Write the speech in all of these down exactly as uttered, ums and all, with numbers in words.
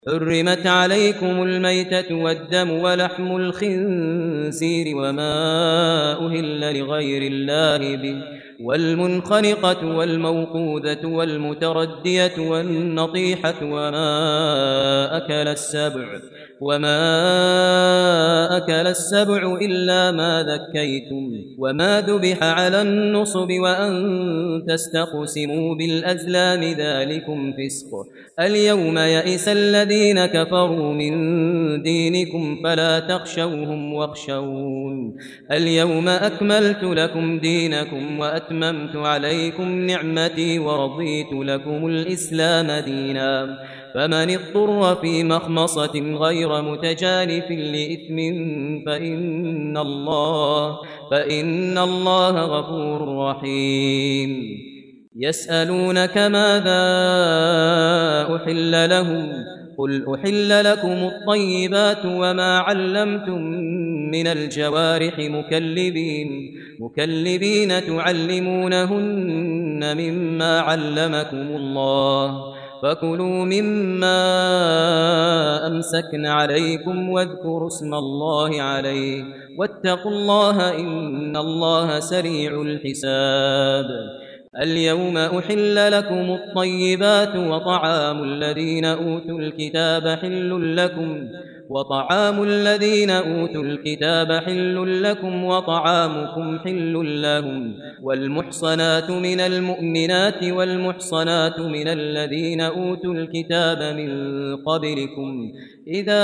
حرمت عليكم الميتة والدم ولحم الخنزير وما أهل لغير الله به والمنخنقة والموقوذة والمتردية والنطيحة وما أكل السبع وما أكل السبع إلا ما ذكيتم وما ذبح على النصب وأن تستقسموا بالأزلام ذلكم فسق. اليوم يئس الذين كفروا من دينكم فلا تخشوهم واخشون. اليوم أكملت لكم دينكم وأتممت عليكم نعمتي ورضيت لكم الإسلام دينا. فمن اضطر في مخمصة غير متجانف لإثم فإن الله, فإن الله غفور رحيم. يسألونك ماذا أحل لهم قل أحل لكم الطيبات وما علمتم من الجوارح مكلبين, مكلبين تعلمونهن مما علمكم الله فكلوا مما أمسكن عليكم واذكروا اسم الله عليه واتقوا الله إن الله سريع الحساب. اليوم أحل لكم الطيبات وطعام الذين أوتوا الكتاب حل لكم وطعام الذين أوتوا الكتاب حل لكم وطعامكم حل لهم والمحصنات من المؤمنات والمحصنات من الذين أوتوا الكتاب من قبلكم إذا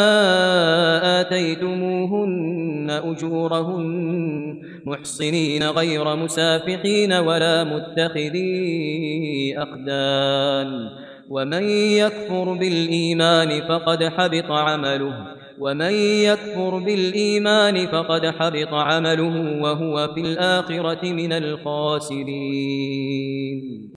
آتيتموهن أجورهن محصنين غير مسافحين ولا متخذي أخدان. ومن يكفر بالإيمان فقد حبط عمله ومن يكفر بالإيمان فقد حبط عمله وهو في الآخرة من الخاسرين.